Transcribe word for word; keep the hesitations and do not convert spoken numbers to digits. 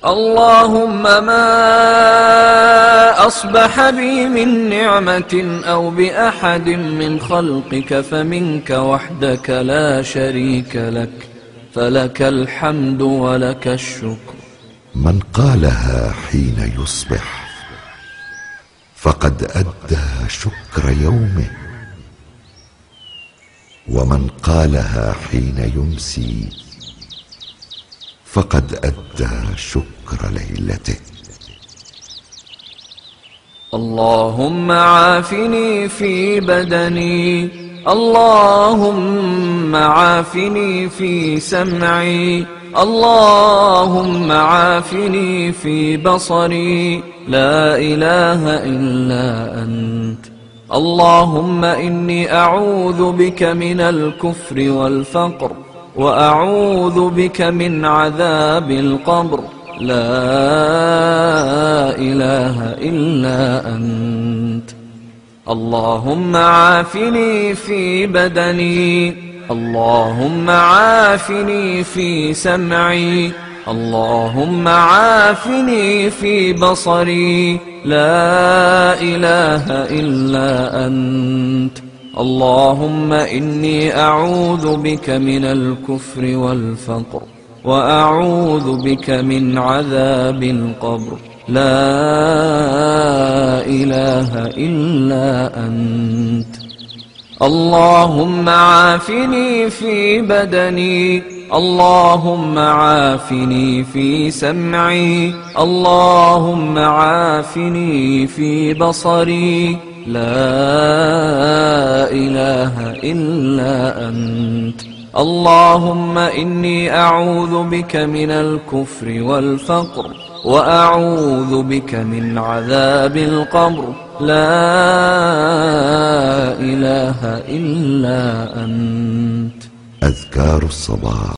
اللهم ما أصبح بي من نعمة أو بأحد من خلقك فمنك وحدك لا شريك لك، فلك الحمد ولك الشكر. من قالها حين يصبح فقد أدى شكر يومه، ومن قالها حين يمسي فقد أدى شكر ليلته. اللهم عافني في بدني، اللهم عافني في سمعي، اللهم عافني في بصري، لا إله إلا أنت. اللهم إني أعوذ بك من الكفر والفقر، وأعوذ بك من عذاب القبر، لا إله إلا أنت. اللهم عافني في بدني، اللهم عافني في سمعي، اللهم عافني في بصري، لا إله إلا أنت. اللهم إني أعوذ بك من الكفر والفقر، وأعوذ بك من عذاب القبر، لا إله إلا أنت. اللهم عافني في بدني، اللهم عافني في سمعي، اللهم عافني في بصري، لا إله إلا أنت. اللهم إني أعوذ بك من الكفر والفقر، وأعوذ بك من عذاب القبر، لا إله إلا أنت. أذكار الصباح.